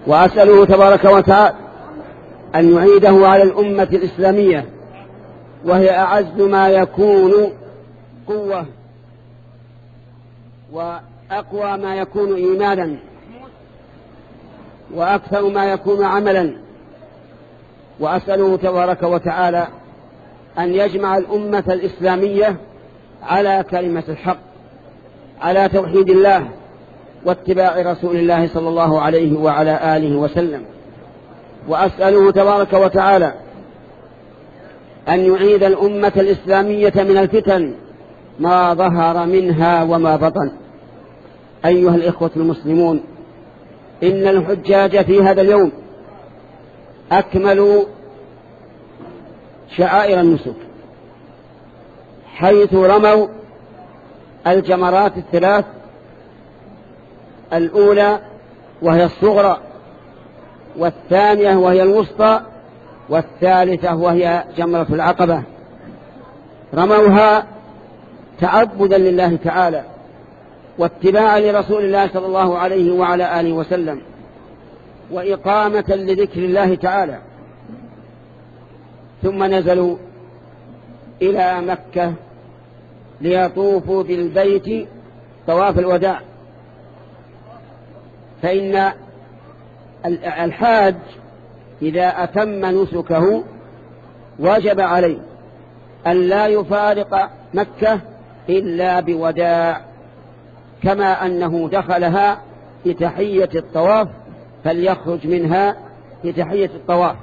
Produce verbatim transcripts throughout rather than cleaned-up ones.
وأسأله تبارك وتعالى أن يعيده على الأمة الإسلامية، وهي أعز ما يكون قوة وأقوى ما يكون إيمانا وأكثر ما يكون عملا. وأسأله تبارك وتعالى أن يجمع الأمة الإسلامية على كلمة الحق، على توحيد الله واتباع رسول الله صلى الله عليه وعلى آله وسلم. وأسأله تبارك وتعالى أن يعيد الأمة الإسلامية من الفتن ما ظهر منها وما بطن. أيها الإخوة المسلمون، إن الحجاج في هذا اليوم أكملوا شعائر النسك، حيث رموا الجمرات الثلاث، الأولى وهي الصغرى، والثانية وهي الوسطى، والثالثة وهي جمرة العقبة. رموها تعبدا لله تعالى واتباعا لرسول الله صلى الله عليه وعلى آله وسلم، وإقامة لذكر الله تعالى. ثم نزلوا إلى مكة ليطوفوا بالبيت طواف الوداع. فإن الحاج إذا أتم نسكه وجب عليه أن لا يفارق مكة إلا بوداع، كما أنه دخلها بتحية الطواف فليخرج منها بتحية الطواف.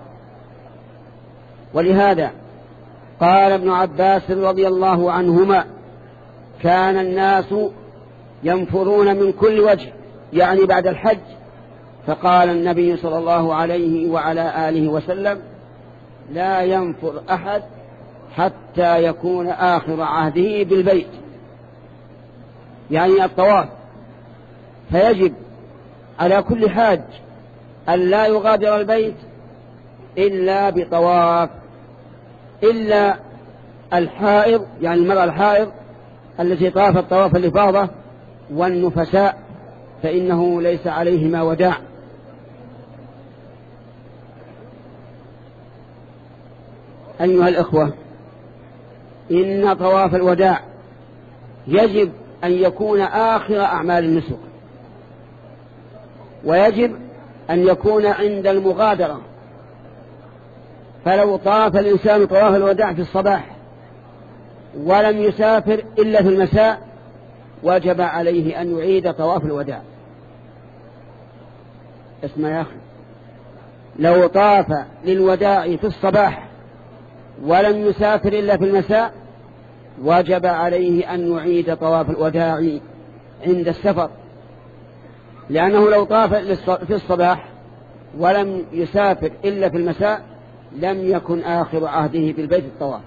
ولهذا قال ابن عباس رضي الله عنهما: كان الناس ينفرون من كل وجه، يعني بعد الحج. فقال النبي صلى الله عليه وعلى آله وسلم: لا ينفر أحد حتى يكون آخر عهده بالبيت، يعني الطواف. فيجب على كل حاج أن لا يغادر البيت إلا بطواف، إلا الحائض، يعني المرأة الحائض التي طافت طواف الإفاضة، والنفساء فإنه ليس عليهما وداع. أيها الإخوة، إن طواف الوداع يجب أن يكون آخر أعمال النسك، ويجب أن يكون عند المغادرة. فلو طاف الإنسان طواف الوداع في الصباح ولم يسافر إلا في المساء وجب عليه أن يعيد طواف الوداع. اسمع يا أخي، لو طاف للوداع في الصباح ولم يسافر إلا في المساء وجب عليه أن يعيد طواف الوداع عند السفر، لأنه لو طاف في الصباح ولم يسافر إلا في المساء لم يكن آخر عهده بالبيت الطواف.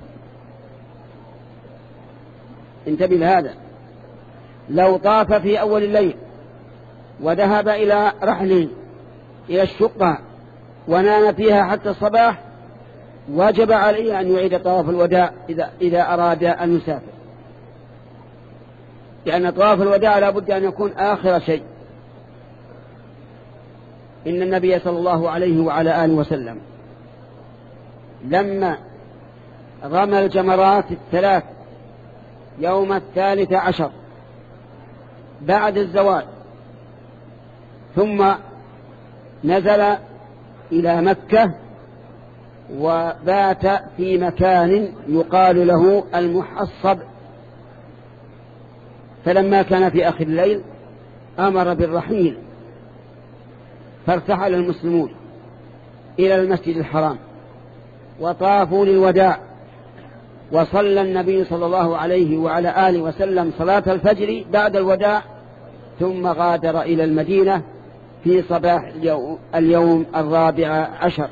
انتبه لهذا. لو طاف في أول الليل وذهب إلى رحله إلى الشقة ونام فيها حتى الصباح وجب عليه أن يعيد طواف الوداع إذا, إذا أراد أن يسافر، لأن طواف الوداع لا بد أن يكون آخر شيء. إن النبي صلى الله عليه وعلى آله وسلم لما رمى الجمرات الثلاث يوم الثالث عشر بعد الزوال، ثم نزل إلى مكة وبات في مكان يقال له المحصب. فلما كان في آخر الليل أمر بالرحيل، فارتحل المسلمون إلى المسجد الحرام وطافوا للوداع، وصلى النبي صلى الله عليه وعلى آله وسلم صلاة الفجر بعد الوداع، ثم غادر إلى المدينة في صباح اليوم الرابع عشر.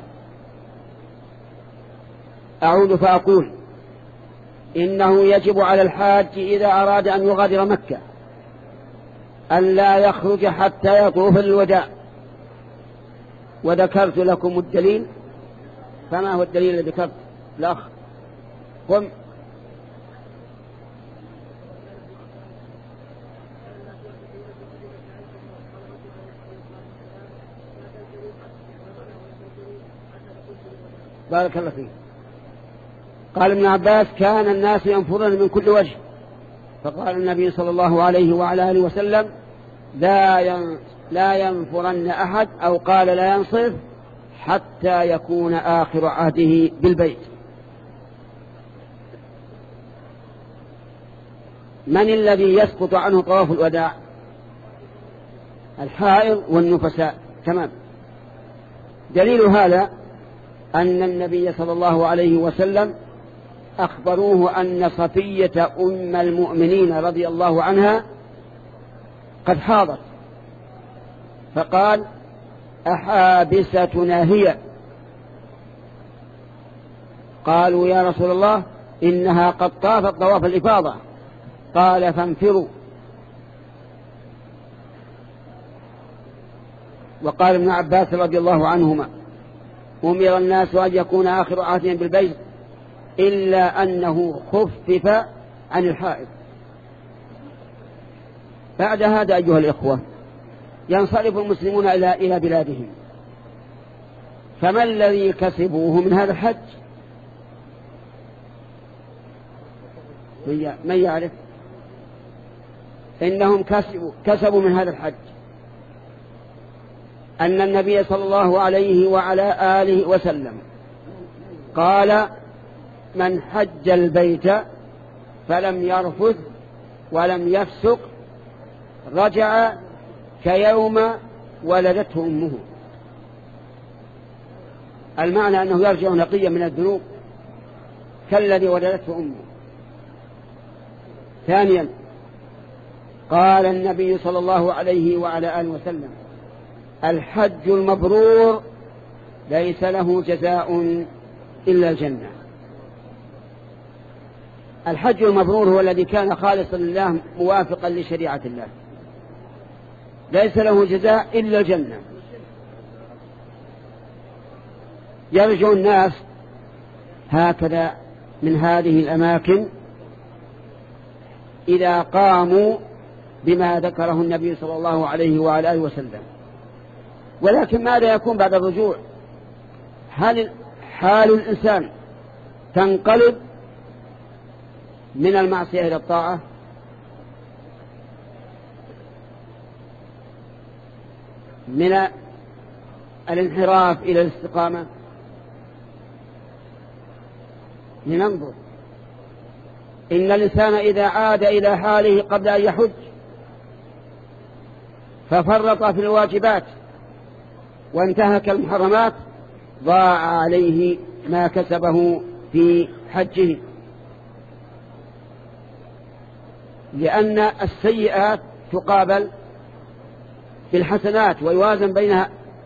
أعود فأقول: إنه يجب على الحاج إذا أراد أن يغادر مكة أن لا يخرج حتى يطوف الوداع. وذكرت لكم الدليل، فما هو الدليل الذي ذكرت الأخ؟ قم. بارك الله فيك. قال ابن عباس: كان الناس ينفرون من كل وجه، فقال النبي صلى الله عليه وعلى آله وسلم: لا ينفرن أحد، أو قال لا ينصرف حتى يكون آخر عهده بالبيت. من الذي يسقط عنه طواف الوداع؟ الحائض والنفساء. تمام. دليل هذا أن النبي صلى الله عليه وسلم أخبروه أن صفية أم المؤمنين رضي الله عنها قد حاضت، فقال: أحابستنا هي؟ قالوا: يا رسول الله إنها قد طافت طواف الإفاضة. قال: فانفروا. وقال ابن عباس رضي الله عنهما: أمر الناس أن يكون آخر عهدهم بالبيت إلا أنه خفف عن الحائض. بعد هذا أيها الإخوة ينصرف المسلمون إلى إلى بلادهم، فما الذي كسبوه من هذا الحج؟ من يعرف؟ إنهم كسبوا, كسبوا من هذا الحج أن النبي صلى الله عليه وعلى آله وسلم قال: من حج البيت فلم يرفث ولم يفسق رجع كيوم ولدته أمه. المعنى أنه يرجع نقيا من الذنوب كالذي ولدته أمه. ثانيا، قال النبي صلى الله عليه وعلى آله وسلم: الحج المبرور ليس له جزاء إلا الجنة. الحج المبرور هو الذي كان خالصا لله موافقا لشريعة الله، ليس له جزاء إلا الجنة. يرجع الناس هكذا من هذه الأماكن إذا قاموا بما ذكره النبي صلى الله عليه وعلى آله وسلم. ولكن ماذا يكون بعد الرجوع؟ هل حال الإنسان تنقلب من المعصية إلى الطاعة؟ من الانحراف إلى الاستقامة؟ لننظر. إن الإنسان إذا عاد إلى حاله قبل أن يحج ففرط في الواجبات وانتهك المحرمات ضاع عليه ما كسبه في حجه، لأن السيئات تقابل بالحسنات ويوازن بينها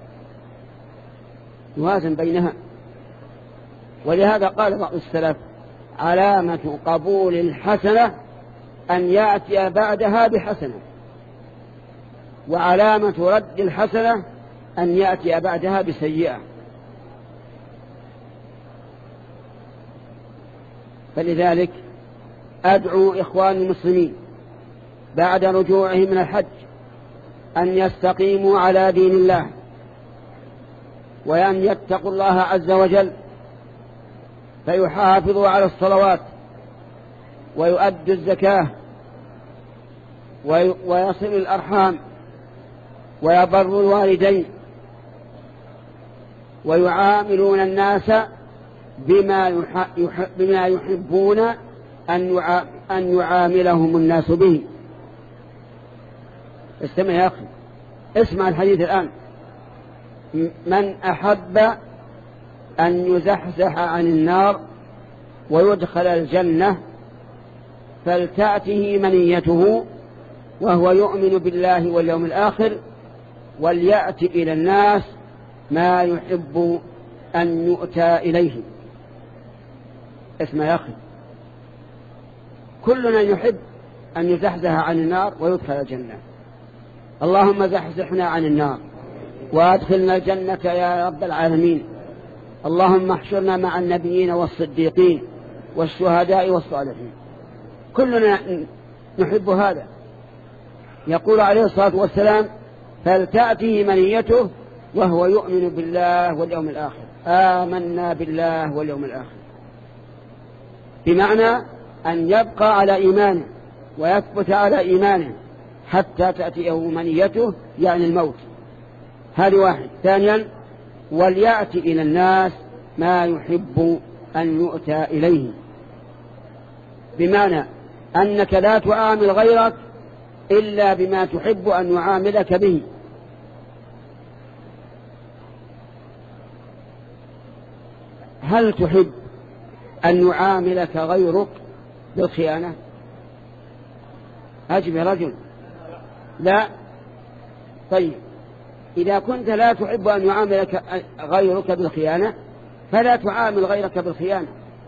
يوازن بينها ولهذا قال بعض السلف: علامة قبول الحسنة أن يأتي بعدها بحسنة، وعلامة رد الحسنة أن يأتي بعدها بسيئة. فلذلك أدعو إخوان المسلمين بعد رجوعهم من الحج أن يستقيموا على دين الله، وأن يتقوا الله عز وجل، فيحافظوا على الصلوات ويؤدوا الزكاة ويصل الأرحام ويبر الوالدين، ويعاملون الناس بما بما يحبون أن يعاملهم الناس به. استمع يا أخي، اسمع الحديث الآن: من أحب أن يزحزح عن النار ويدخل الجنة فلتأته منيته وهو يؤمن بالله واليوم الآخر وليأتي إلى الناس ما يحب أن يؤتى إليه. اسمع يا أخي، كلنا يحب أن يزحزح عن النار ويدخل الجنة. اللهم زحزحنا عن النار وأدخلنا الجنة يا رب العالمين. اللهم احشرنا مع النبيين والصديقين والشهداء والصالحين. كلنا نحب هذا. يقول عليه الصلاة والسلام: فلتأته منيته وهو يؤمن بالله واليوم الآخر. آمنا بالله واليوم الآخر، بمعنى أن يبقى على إيمانه ويثبت على إيمانه حتى تأتيه منيته يعني الموت. هذه واحد. ثانيا وليأتي إلى الناس ما يحب أن يؤتى إليه، بمعنى أنك لا تعامل غيرك إلا بما تحب أن يعاملك به. هل تحب أن يعاملك غيرك بالخيانة؟ أجب يا رجل. لا. طيب إذا كنت لا تحب أن يعاملك غيرك بالخيانة فلا تعامل غيرك بالخيانة.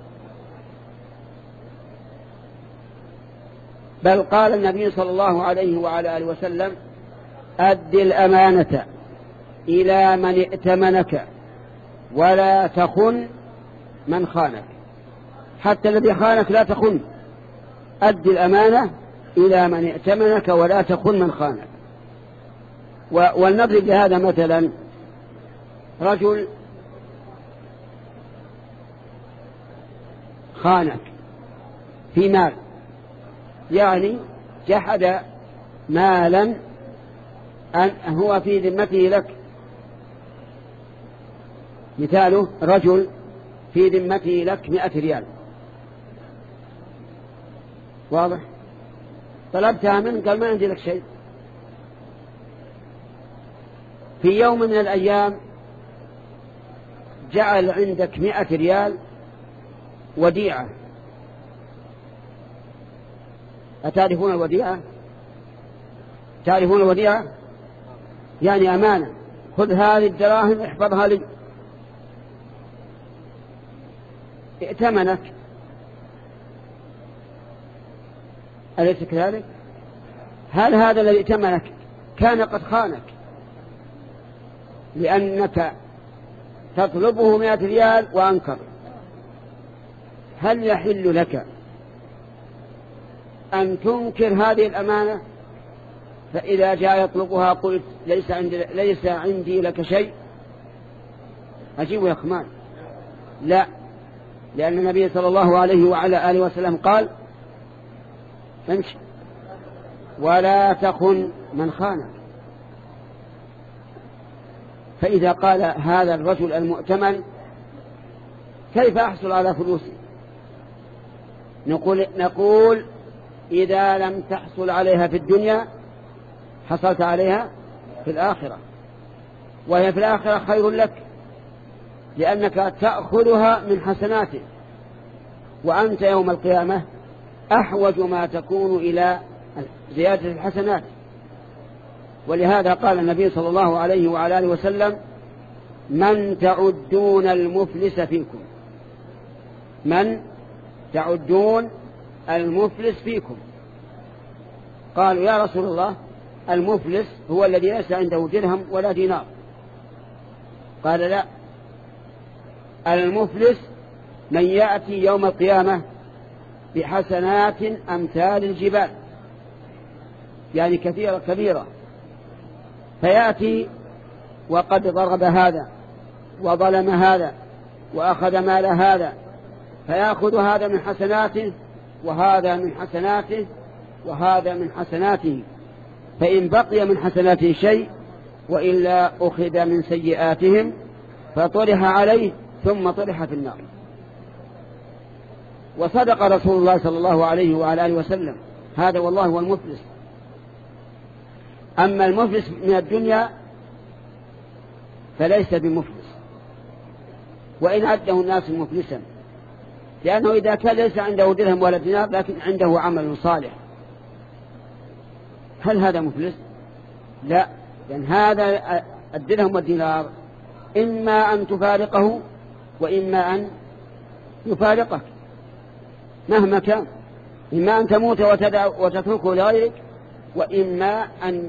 بل قال النبي صلى الله عليه وعلى آله وسلم أد الأمانة إلى من ائتمنك ولا تخن من خانك. حتى الذي خانك لا تخن، أد الأمانة إلى من ائتمنك ولا تخن من خانك. ولنضرب لهذا مثلا، رجل خانك في مال، يعني جحد مالا أن هو في ذمته لك. مثاله رجل في ذمته لك مئة ريال، واضح؟ طلبتها منه قال ما عندي لك شيء. في يوم من الأيام جعل عندك مئة ريال وديعة. أتعرفون الوديعة؟ تعرفون الوديعة؟ يعني أمانة، خذ هذه الدراهم احفظها لي. ائتمنك، أليس كذلك؟ هل هذا الذي ائتمنك كان قد خانك لأنك تطلبه مئة ريال وأنكر؟ هل يحل لك أن تنكر هذه الأمانة فإذا جاء يطلبها قلت ليس عندي, ليس عندي لك شيء؟ أجيب يا أخمان. لا، لأن النبي صلى الله عليه وعلى آله وسلم قال امشي ولا تخن من خانك. فإذا قال هذا الرجل المؤتمن كيف أحصل على فلوسي؟ نقول, نقول إذا لم تحصل عليها في الدنيا حصلت عليها في الآخرة، وهي في الآخرة خير لك لأنك تأخذها من حسناته، وأنت يوم القيامة أحوج ما تكون إلى زيادة الحسنات. ولهذا قال النبي صلى الله عليه وعلى آله وسلم من تعدون المفلس فيكم، من تعدون المفلس فيكم. قالوا يا رسول الله المفلس هو الذي ليس عنده درهم ولا دينار. قال لا، المفلس من يأتي يوم القيامة بحسنات أمثال الجبال، يعني كثيرة كبيرة، فيأتي وقد ضرب هذا وظلم هذا وأخذ مال هذا، فيأخذ هذا من حسناته وهذا من حسناته وهذا من حسناته، فإن بقي من حسناته شيء وإلا أخذ من سيئاتهم فطرح عليه ثم طرح في النار. وصدق رسول الله صلى الله عليه وعلى آله وسلم، هذا والله هو المفلس. أما المفلس من الدنيا فليس بمفلس، وإن عده الناس مفلسا، لأنه إذا كان ليس عنده درهم ولا دينار لكن عنده عمل صالح، هل هذا مفلس؟ لا، لأن هذا الدرهم والدينار إما أن تفارقه وإما أن يفارقك مهما كان، إما أن تموت وتتركه لغيرك، وإما أن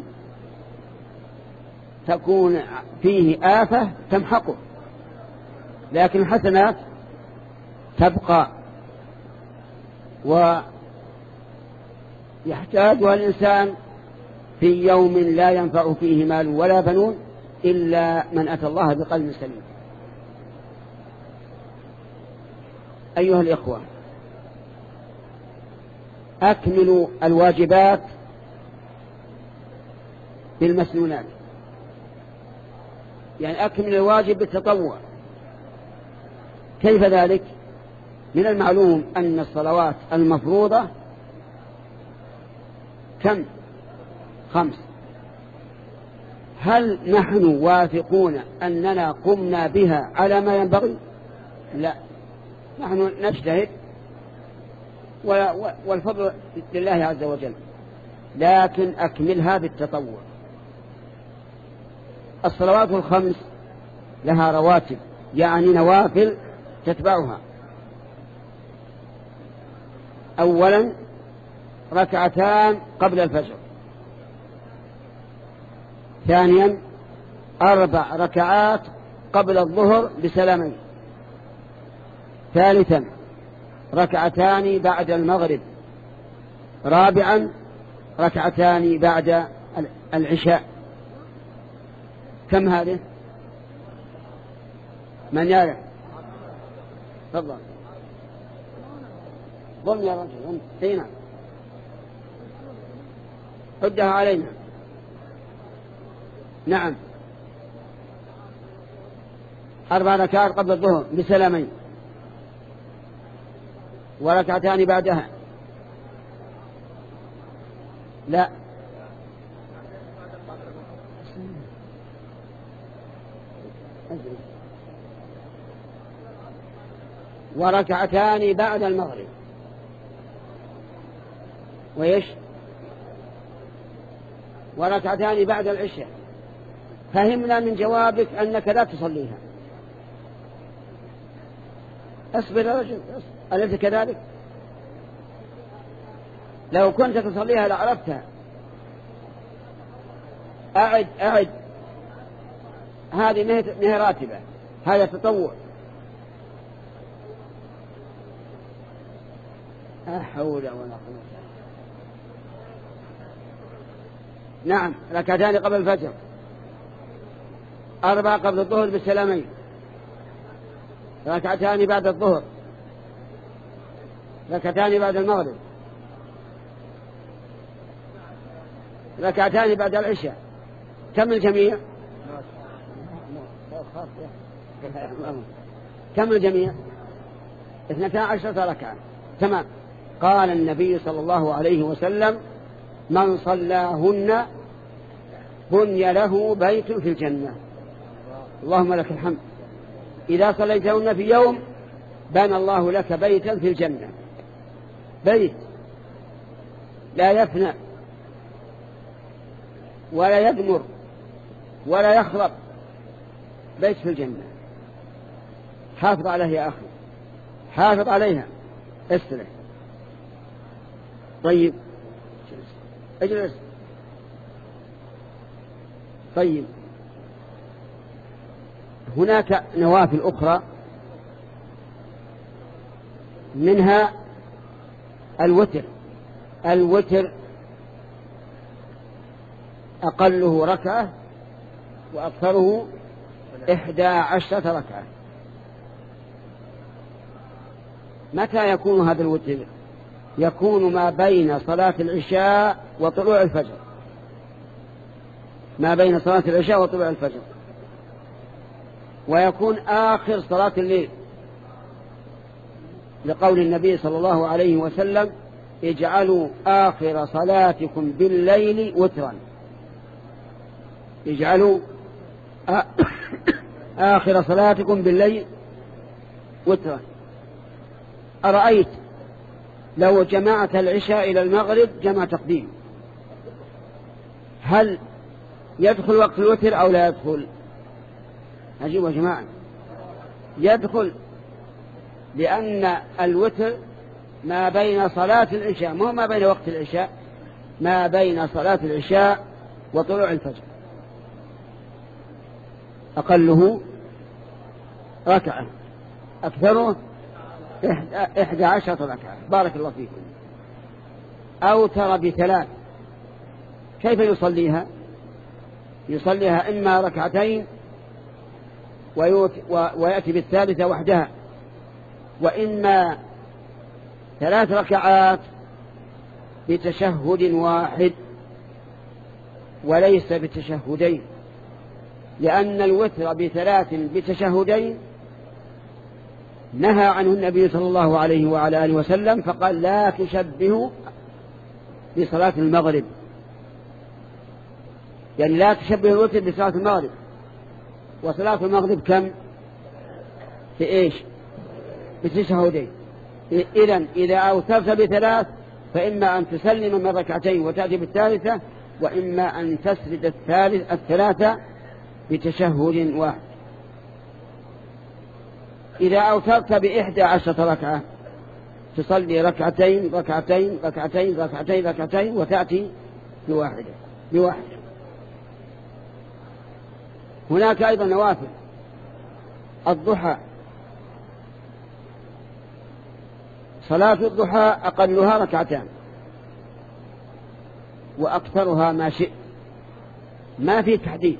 تكون فيه آفة تمحقه، لكن الحسنات تبقى ويحتاجها الإنسان في يوم لا ينفع فيه مال ولا بنون إلا من أتى الله بقلب سليم. أيها الإخوة، أكملوا الواجبات بالمسنونات، يعني أكمل الواجب بالتطوع. كيف ذلك؟ من المعلوم أن الصلوات المفروضة كم؟ خمس. هل نحن واثقون أننا قمنا بها على ما ينبغي؟ لا، نحن نجتهد والفضل لله عز وجل، لكن أكملها بالتطوع. الصلوات الخمس لها رواتب، يعني نوافل تتبعها. أولا ركعتان قبل الفجر، ثانيا أربع ركعات قبل الظهر بسلامين، ثالثا ركعتان بعد المغرب، رابعا ركعتان بعد العشاء. كم هذه؟ من يعرف؟ تفضل. ضم يا رجل. هنا حدها علينا. نعم، أربع ركعات قبل الظهر بسلامين، وركعتان بعدها. لا، وركعتان بعد المغرب. وإيش؟ وركعتان بعد العشاء. فهمنا من جوابك أنك لا تصليها. اصبر يا رجل، أليس كذلك؟ لو كنت تصليها لعرفتها. أعد أعد، هذه نهي راتبة، هذا تطوع. لا حول ولا قوة. نعم، ركعتان قبل الفجر، أربعة قبل الظهر بالسلامين، ركعتان بعد الظهر، ركعتان بعد المغرب، ركعتان بعد العشاء. كم الجميع؟ كم الجميع؟ اثنتا عشرة ركعة. تمام. قال النبي صلى الله عليه وسلم: من صلاهن بني له بيت في الجنة. اللهم لك الحمد. إذا صليتهن في يوم بنى الله لك بيتا في الجنة، بيت لا يفنى ولا يدمر ولا يخرب، بيت في الجنة. حافظ عليه يا أخي، حافظ عليها، استرح. طيب اجلس. طيب، هناك نوافل أخرى، منها الوتر. الوتر أقله ركعة وأكثره إحدى عشرة ركعة. متى يكون هذا الوتر؟ يكون ما بين صلاة العشاء وطلوع الفجر، ما بين صلاة العشاء وطلوع الفجر، ويكون آخر صلاة الليل، لقول النبي صلى الله عليه وسلم: اجعلوا آخر صلاتكم بالليل وترا. اجعلوا آخر صلاتكم بالليل وترا. أرأيت لو جمعت العشاء إلى المغرب جمع تقديم، هل يدخل وقت الوتر أو لا يدخل؟ أجيب يا جماعة، يدخل، لأن الوتر ما بين صلاة العشاء، مو ما بين وقت العشاء، ما بين صلاة العشاء وطلوع الفجر، أقله ركعة أكثره إحدى عشرة ركعة. بارك الله فيكم. أوتر بثلاث. كيف يصليها؟ يصليها إما ركعتين ويأتي بالثالثة وحدها، وإما ثلاث ركعات بتشهد واحد وليس بتشهدين، لأن الوتر بثلاث بتشهدين نهى عنه النبي صلى الله عليه وعلى آله وسلم، فقال لا تشبهوا بصلاة المغرب، يعني لا تشبه الوتر بصلاة المغرب. وصلاة المغرب كم؟ في إيش؟ بتشهدين. إذن إذا أوترت بثلاث فإما أن تسلم من ركعتين وتأتي بالثالثة، وإما أن تسرد الثالث الثلاثة بتشهد واحد. إذا أوترت بإحدى عشرة ركعة تصلي ركعتين ركعتين ركعتين ركعتين ركعتين وتأتي بواحدة بواحدة. هناك أيضا نوافل. الضحى، صلاة الضحى أقلها ركعتان وأكثرها ما شئت، ما في تحديد،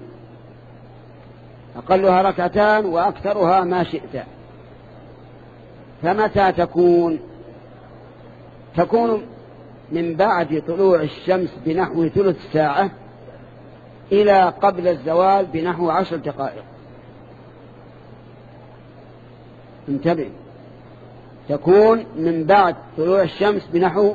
أقلها ركعتان وأكثرها ما شئت. فمتى تكون؟ تكون من بعد طلوع الشمس بنحو ثلث ساعة إلى قبل الزوال بنحو عشر دقائق. انتبه، تكون من بعد طلوع الشمس بنحو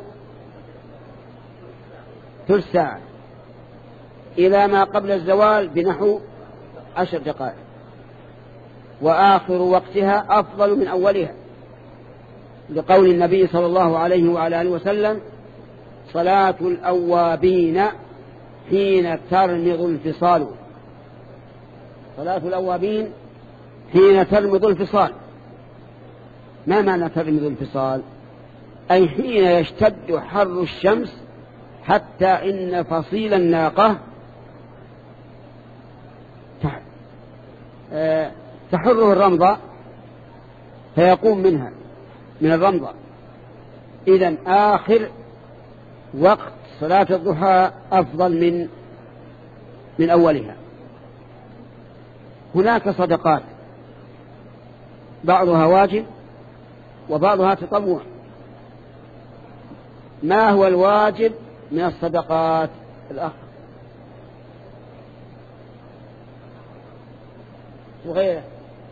ثلث ساعة إلى ما قبل الزوال بنحو عشر دقائق، وآخر وقتها أفضل من أولها، لقول النبي صلى الله عليه وعلى آله وسلم: صلاة الأوابين حين ترمض الفصال. صلاة الأوابين حين ترمض الفصال. ما معنى ترمض الفصال؟ أي حين يشتد حر الشمس حتى إن فصيل الناقة تحره الرمضة فيقوم منها من الرمضة. إذن آخر وقت صلاة الضحى أفضل من من أولها. هناك صدقات بعضها واجب وبعضها تطوع. ما هو الواجب من الصدقات؟ الأخ وغيره.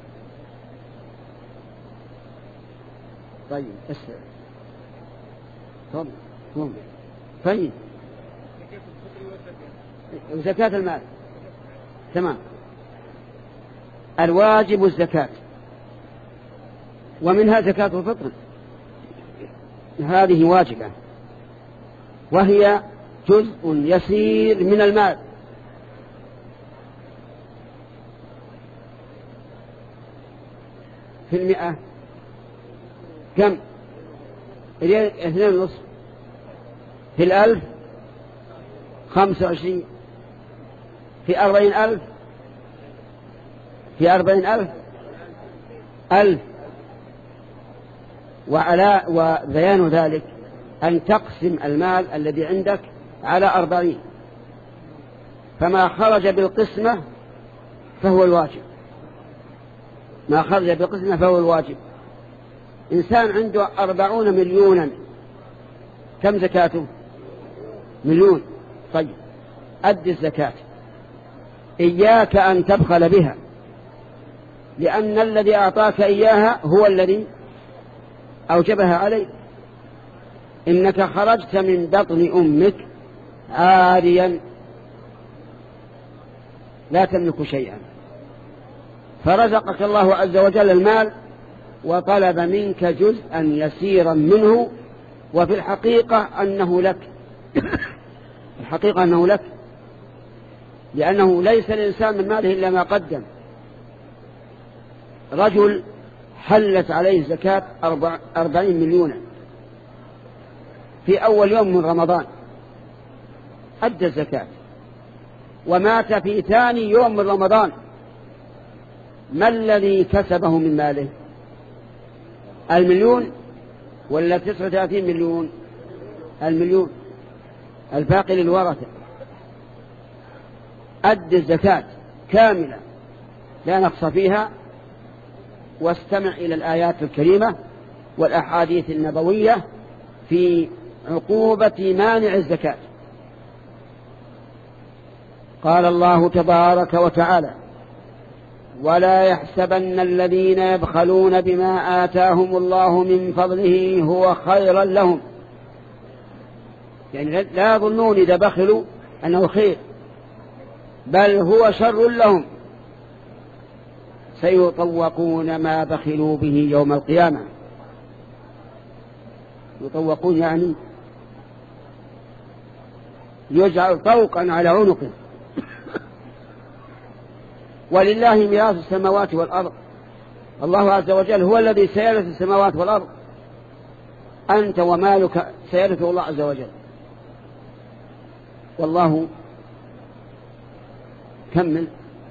طيب اسمع. تفضل. تفضل. طيب زكاة المال. تمام. الواجب الزكاة، ومنها زكاة الفطر، هذه واجبة، وهي جزء يسير من المال. في المئة كم؟ اثنين ونصف. في الألف خمسة وعشرين. في أربعين ألف في أربعين ألف ألف. وعلى وبيان ذلك أن تقسم المال الذي عندك على أربعين، فما خرج بالقسمة فهو الواجب. ما خرج بالقسمة فهو الواجب. إنسان عنده أربعون مليونا، كم زكاته؟ مليون. طيب أدي الزكاة. إياك أن تبخل بها، لأن الذي أعطاك إياها هو الذي أوجبها عليك. إنك خرجت من بطن أمك عاريا لا تملك شيئا، فرزقك الله عز وجل المال وطلب منك جزءا يسيرا منه، وفي الحقيقة أنه لك. الحقيقة أنه لك، لأنه ليس الإنسان من ماله إلا ما قدم. رجل حلت عليه زكاة أربع أربعين مليونا في أول يوم من رمضان، أدى الزكاة، ومات في ثاني يوم من رمضان. ما الذي كسبه من ماله؟ المليون ولا تسعة وثلاثين مليون؟ المليون، الباقي للورثة. أدى الزكاة كاملة لا نقص فيها، واستمع إلى الآيات الكريمة والأحاديث النبوية في عقوبة مانع الزكاة. قال الله تبارك وتعالى: ولا يحسبن الذين يبخلون بما آتاهم الله من فضله هو خيرا لهم. يعني لا يظنون إذا بخلوا أنه خير، بل هو شر لهم، سيطوقون ما بخلوا به يوم القيامة. يطوقون يعني يجعل طوقا على عنقه. ولله ميراث السماوات والأرض، الله عز وجل هو الذي سيرث السماوات والأرض، أنت ومالك سيرثه الله عز وجل. والله كمل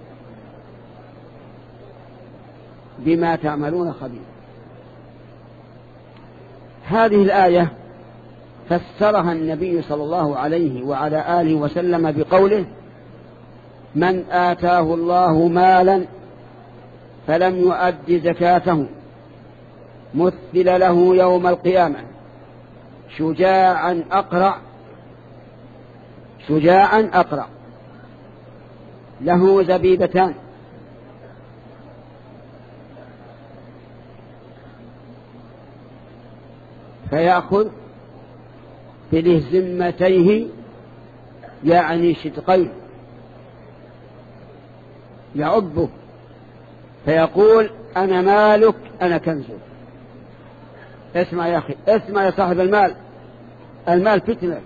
بما تعملون خبير. هذه الآية فسرها النبي صلى الله عليه وعلى آله وسلم بقوله: من آتاه الله مالا فلم يؤد زكاته مثل له يوم القيامة شجاعا أقرع شجاعا أقرع له زبيبتان فيأخذ بلهزمتيه يعني شدقين يعضه فيقول: أنا مالك أنا كنزك. اسمع يا أخي، اسمع يا صاحب المال، المال فتنة.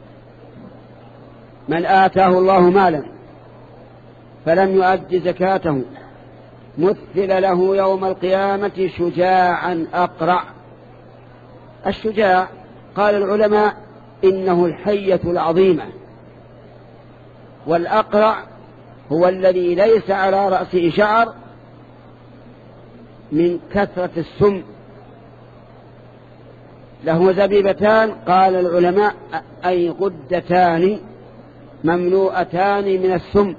من آتاه الله مالا فلم يؤد زكاته مثل له يوم القيامة شجاعا أقرع. الشجاع قال العلماء إنه الحية العظيمة، والأقرع هو الذي ليس على رأسه شعر من كثرة السم. له زبيبتان قال العلماء أي غدتان مملوءتان من السم.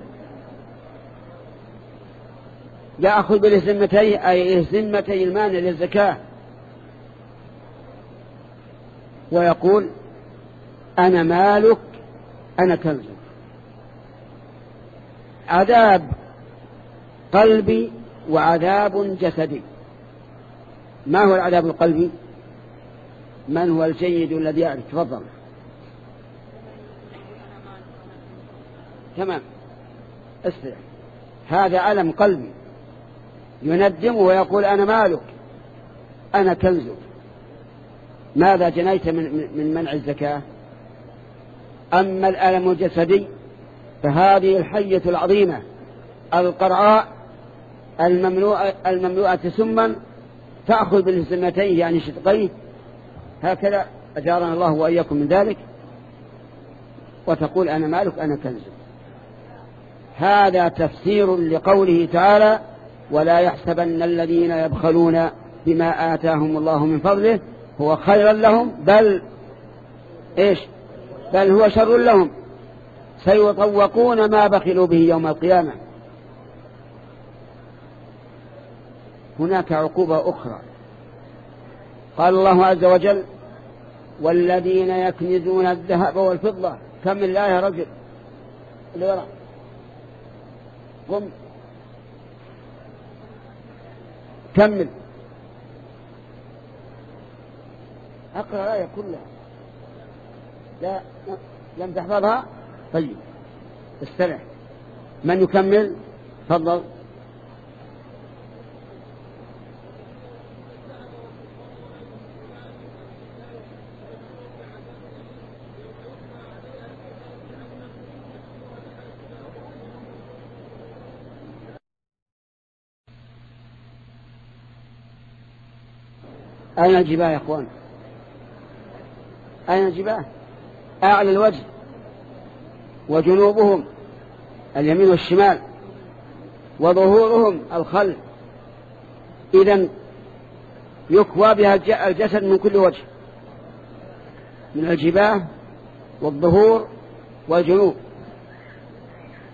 يأخذ بالهزمتين أي الهزمتين المانع للزكاة ويقول: أنا مالك أنا كنزك. عذاب قلبي وعذاب جسدي. ما هو العذاب القلبي؟ من هو الجيد الذي يعرف؟ تفضل. تمام، اسمع، هذا ألم قلبي يندمه ويقول: أنا مالك أنا كنزك. ماذا جنيت من, من منع الزكاة؟ أما الألم الجسدي فهذه الحية العظيمة القرعاء المملوءة, المملوءة سما تأخذ بالسمتين يعني شدقيه، هكذا أجارنا الله وإياكم من ذلك، وتقول: أنا مالك أنا كنزك. هذا تفسير لقوله تعالى: ولا يحسبن الذين يبخلون بما آتاهم الله من فضله هو خيرا لهم بل إيش بل هو شر لهم سيطوقون ما بخلوا به يوم القيامة. هناك عقوبة أخرى. قال الله عز وجل: والذين يكنزون الذهب والفضة. كم الله يا رجل اللي وراء قم كمل أقرأ الآية كلها. لا لم تحفظها؟ طيب استرح. من يكمل؟ تفضل. أين الجباه يا أخوان؟ أين الجباه؟ أعلى الوجه وجنوبهم اليمين والشمال وظهورهم الخلف. إذن يكوى بها الجسد من كل وجه، من الجباه والظهور والجنوب.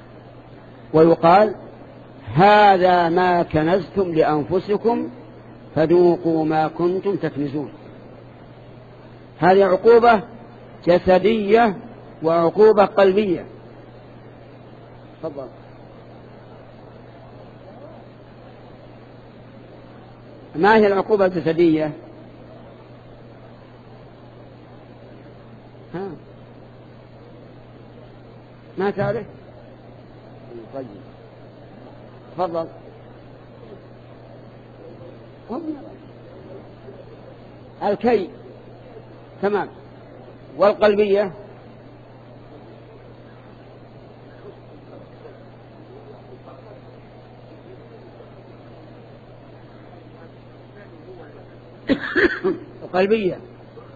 ويقال: هذا ما كنزتم لأنفسكم فذوقوا ما كنتم تكنزون. هذه عقوبة جسدية وعقوبة قلبية. تفضل. ما هي العقوبة الجسدية؟ ها ما تعرف؟ طيب تفضل. الكي تمام. والقلبية القلبية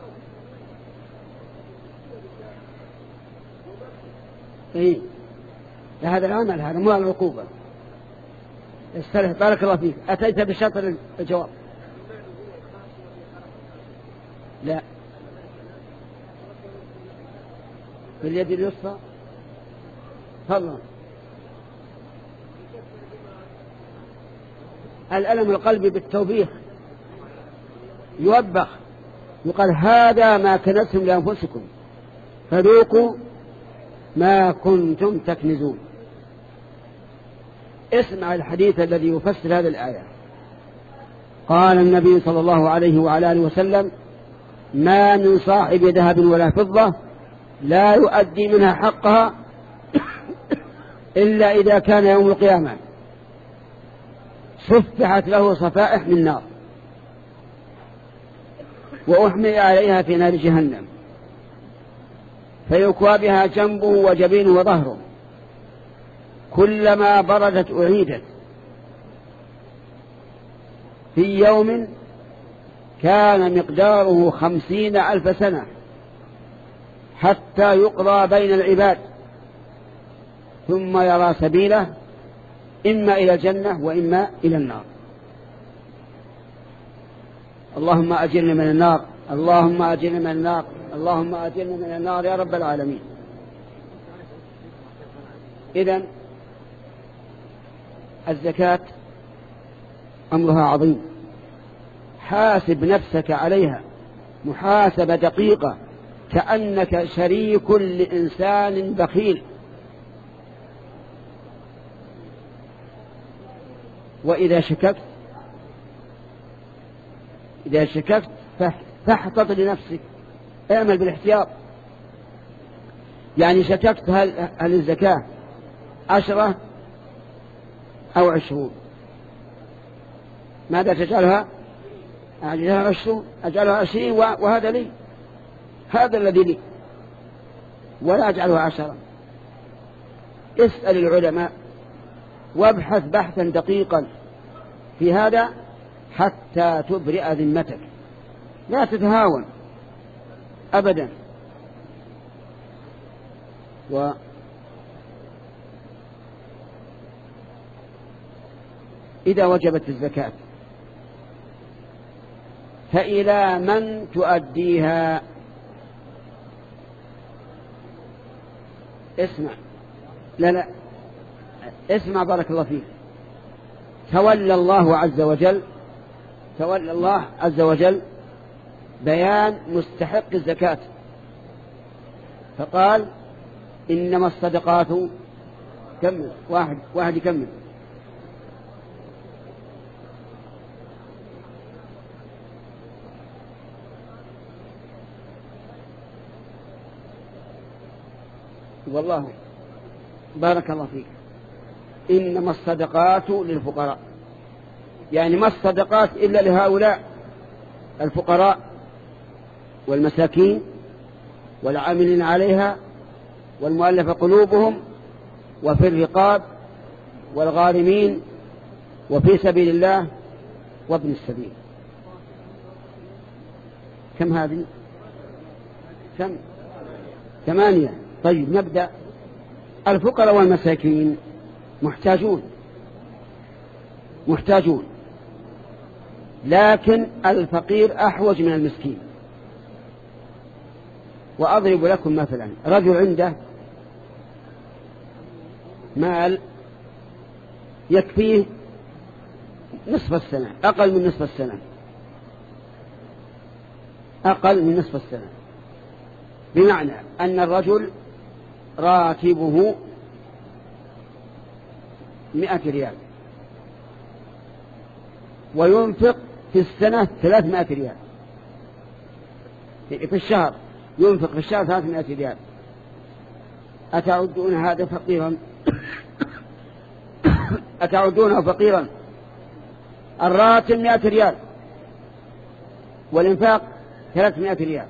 إيه؟ هذا العمل، هذا مو العقوبة. استرح بارك الله فيك. أتيت بشطر الجواب. لا، باليد اليسرى. تفضل. الألم القلبي بالتوبيخ يوبخ، يقال هذا ما كنزتم لأنفسكم فذوقوا ما كنتم تكنزون. اسمع الحديث الذي يفسر هذه الآية. قال النبي صلى الله عليه وعلى آله وسلم: ما من صاحب ذهب ولا فضة لا يؤدي منها حقها إلا إذا كان يوم القيامة صفحت له صفائح من نار وأحمي عليها في نار جهنم فيكوى بها جنبه وجبينه وظهره، كلما بردت أعيدت، في يوم كان مقداره خمسين ألف سنة حتى يقضى بين العباد، ثم يرى سبيله إما إلى الجنة وإما إلى النار. اللهم أجرني من النار، اللهم أجرني من النار، اللهم أجرني من النار يا رب العالمين. إذن الزكاة أمرها عظيم، حاسب نفسك عليها محاسبة دقيقة كأنك شريك لإنسان بخيل. وإذا شككت إذا شككت فاحتط لنفسك، اعمل بالاحتياط. يعني شككت هل, هل الزكاة عشرة أو عشرون، ماذا تجعلها؟ أجعلها عشرون، أجعلها عشرين وهذا لي، هذا الذي لي، ولا أجعلها عشرة. اسأل العلماء وابحث بحثا دقيقا في هذا حتى تبرئ ذمتك، لا تتهاون أبدا. و إذا وجبت الزكاة فإلى من تؤديها؟ اسمع، لا لا اسمع بارك الله فيك. تولى الله عز وجل تولى الله عز وجل بيان مستحق الزكاة، فقال: إنما الصدقات، كمل واحد واحد يكمل. والله بارك الله فيك. إنما الصدقات للفقراء، يعني ما الصدقات إلا لهؤلاء الفقراء والمساكين والعاملين عليها والمؤلف قلوبهم وفي الرقاب والغارمين وفي سبيل الله وابن السبيل. كم هذه؟ كم؟ ثمانية. طيب نبدأ. الفقراء والمساكين محتاجون محتاجون لكن الفقير أحوج من المسكين. وأضرب لكم مثلا: رجل عنده مال يكفيه نصف السنة، أقل من نصف السنة، أقل من نصف السنة، بمعنى أن الرجل راتبه مئة ريال وينفق في السنة ثلاثمائة ريال، في الشهر ينفق في الشهر ثلاثمائة ريال، أتعدون هذا فقيرا؟ أتعدونه فقيرا؟ الراتب مئة ريال والإنفاق ثلاثمائة ريال،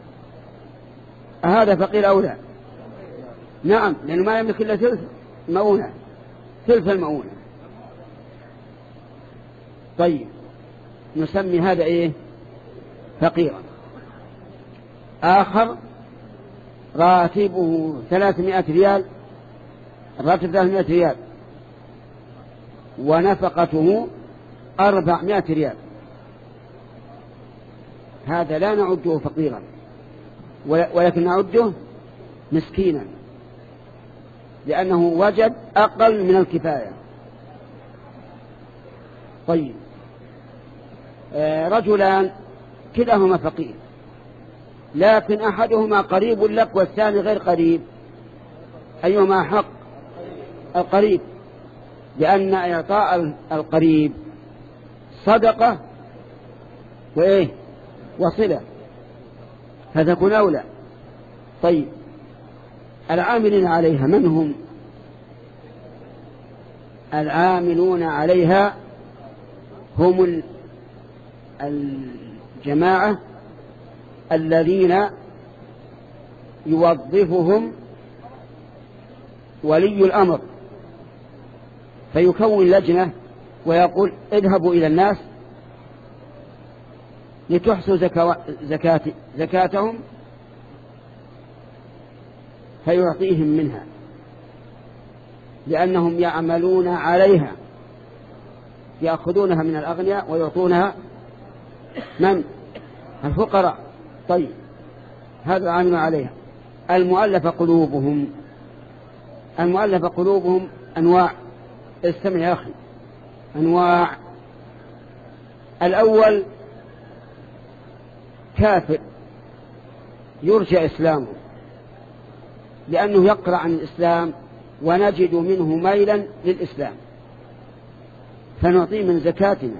أهذا فقير أو لا؟ نعم، لأنه ما يملك إلا ثلث مؤونة، ثلث المؤونة. طيب نسمي هذا إيه؟ فقيرا. آخر راتبه ثلاثمائة ريال، الراتب ثلاثمائة ريال ونفقته أربعمائة ريال، هذا لا نعده فقيرا ولكن نعده مسكينا، لأنه وجد أقل من الكفاية. طيب رجلان كلاهما فقير، لكن أحدهما قريب لك والثاني غير قريب، أيهما حق؟ القريب، لأن إعطاء القريب صدقة وإيه وصلة، فتكون أولى. طيب العاملين عليها من هم؟ العاملون عليها هم الجماعة الذين يوظفهم ولي الأمر، فيكون لجنة ويقول اذهبوا إلى الناس لتحصوا زكاة زكاتهم، فيعطيهم منها لأنهم يعملون عليها، يأخذونها من الأغنياء ويعطونها من؟ الفقراء. طيب هذا عامل عليها. المؤلف قلوبهم، المؤلف قلوبهم أنواع، استمع يا أخي، أنواع. الأول كافر يرجى إسلامه لأنه يقرأ عن الإسلام ونجد منه ميلا للإسلام، فنعطيه من زكاتنا،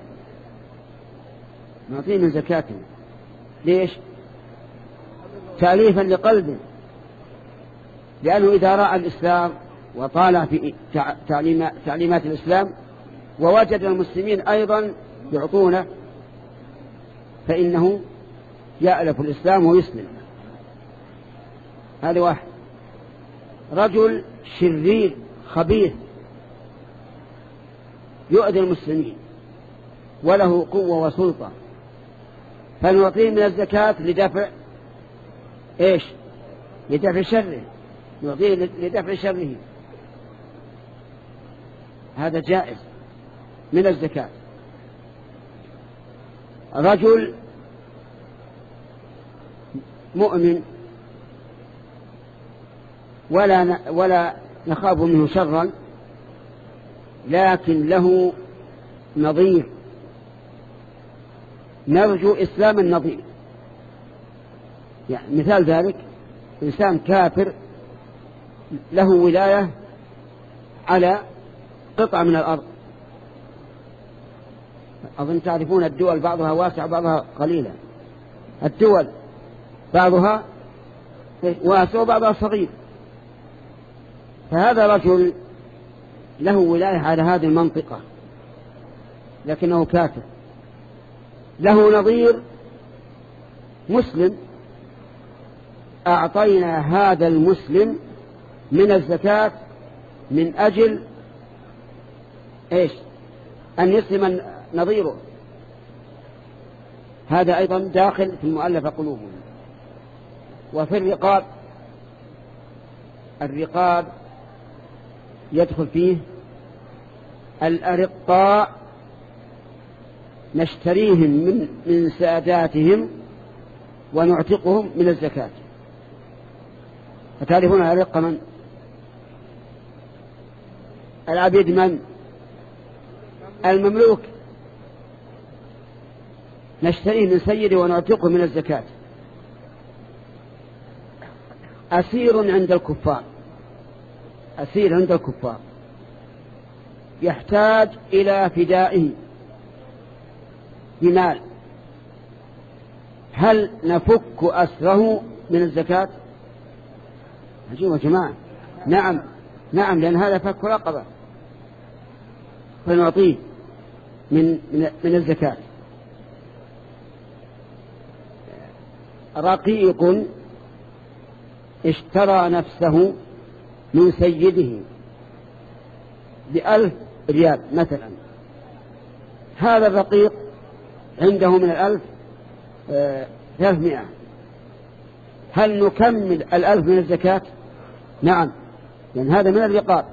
نعطيه من زكاتنا. ليش؟ تأليفا لقلبه، لأنه إذا رأى الإسلام وطالع في تعليمات الإسلام ووجد المسلمين أيضا يعطونه فإنه يألف الإسلام ويسلم. هذا واحد. رجل شرير خبيث يؤذي المسلمين وله قوة وسلطة، فنعطيه من الزكاة لدفع إيش؟ لدفع شره، نعطيه لدفع شره، هذا جائز من الزكاة. رجل مؤمن ولا ولا نخاف منه شرا، لكن له نظير، نرجو إسلام النظير. يعني مثال ذلك إنسان كافر له ولاية على قطعة من الأرض، أظن تعرفون الدول بعضها واسع بعضها قليلة، الدول بعضها واسع وبعضها صغير، فهذا رجل له ولاية على هذه المنطقة لكنه كافر، له نظير مسلم، أعطينا هذا المسلم من الزكاة من أجل إيش؟ أن يسلم نظيره، هذا أيضا داخل في المؤلف قلوبهم. وفي الرقاب، الرقاب يدخل فيه الأرقاء، نشتريهم من من ساداتهم ونعتقهم من الزكاة. فتعرفون الأرقة من؟ العبيد من؟ المملوك نشتريه من سيده ونعتقه من الزكاة. أسير عند الكفار، أسير عند الكفار يحتاج إلى فدائه بمال، هل نفك أسره من الزكاة؟ عجيب يا جماعة. نعم نعم، لأن هذا فك رقبة، فنعطيه من من الزكاة. رقيق اشترى نفسه من سيده بألف ريال مثلا، هذا الرقيق عنده من الألف ثلاثمائة، هل نكمل الألف من الزكاة؟ نعم، لأن هذا من الرقاب.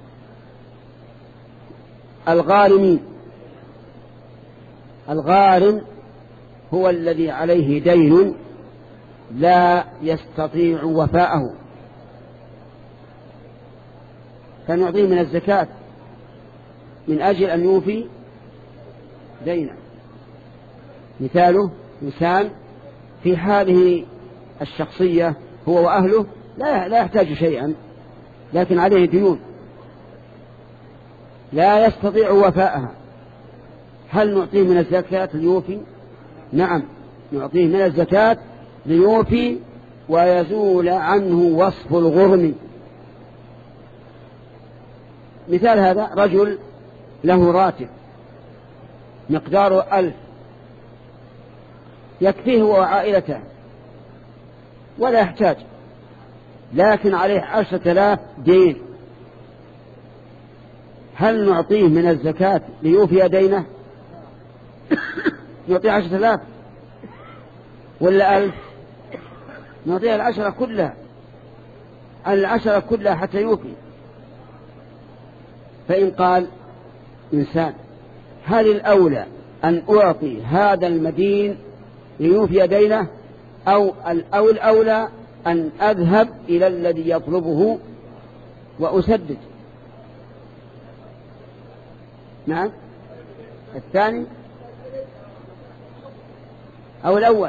الغارمين، الغارم هو الذي عليه دين لا يستطيع وفاءه، فنعطيه من الزكاة من أجل أن يوفي دينه. مثاله إنسان في هذه الشخصية هو وأهله لا لا يحتاج شيئا، لكن عليه ديون لا يستطيع وفاءها، هل نعطيه من الزكاة ليوفي؟ نعم، نعطيه من الزكاة ليوفي ويزول عنه وصف الغرم. مثال هذا رجل له راتب مقداره ألف يكفيه وعائلته ولا يحتاج، لكن عليه عشرة آلاف دين، هل نعطيه من الزكاة ليوفي دينه؟ نعطيه عشرة آلاف ولا ألف؟ نعطيه العشرة كلها، العشرة كلها حتى يوفي. فإن قال إنسان هل الأولى أن أعطي هذا المدين ليوفي دينه أو أو الأولى أن أذهب إلى الذي يطلبه وأسدد؟ نعم، الثاني أو الأول.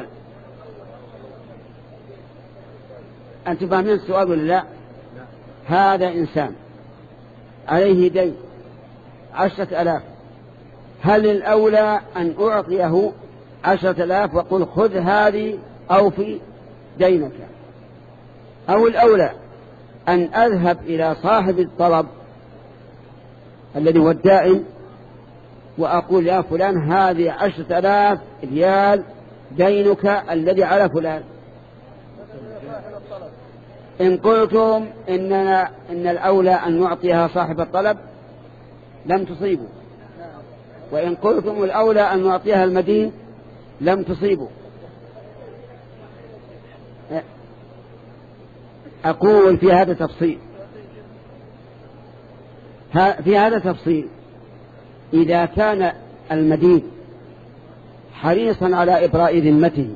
أنتم فاهمين السؤال ولا لا؟ هذا إنسان عليه دين عشرة آلاف، هل الأولى أن أعطيه عشرة آلاف وقل خذ هذه أو في دينك، أو الأولى أن أذهب إلى صاحب الطلب الذي هو الدائن وأقول يا فلان هذه عشرة آلاف ريال دينك الذي على فلان؟ إن قلتم إننا إن الأولى أن نعطيها صاحب الطلب لم تصيبوا، وإن قلتم الأولى أن نعطيها المدين لم تصيبوا. أقول في هذا تفصيل، في هذا تفصيل إذا كان المدين حريصا على إبراء ذمته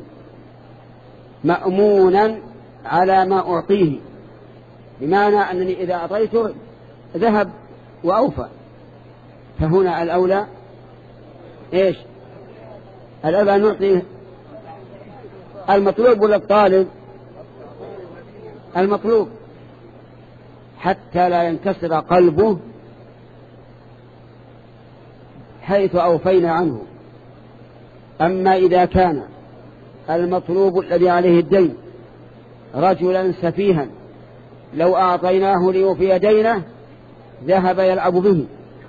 مأمونا على ما أعطيه، بمعنى أنني إذا أعطيته ذهب وأوفى، فهنا الأولى إيش؟ الأولى أن نعطيه المطلوب ولا الطالب؟ المطلوب حتى لا ينكسر قلبه حيث أوفينا عنه. أما إذا كان المطلوب الذي عليه الدين رجلا سفيها لو أعطيناه ليوفي دينه ذهب يلعب به،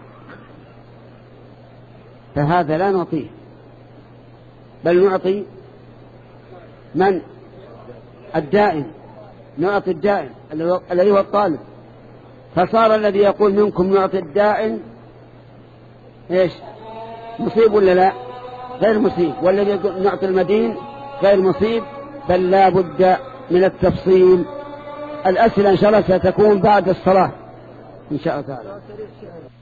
فهذا لا نعطيه، بل نعطي من؟ الدائن، نعطي الدائن الذي هو الطالب. فصار الذي يقول منكم نعطي الدائن إيش؟ مصيب ولا لا؟ غير مصيب. والذي يقول نعطي المدين غير مصيب، بل لا بد من التفصيل. الأسئلة إن شاء الله ستكون بعد الصلاة إن شاء الله تعالى.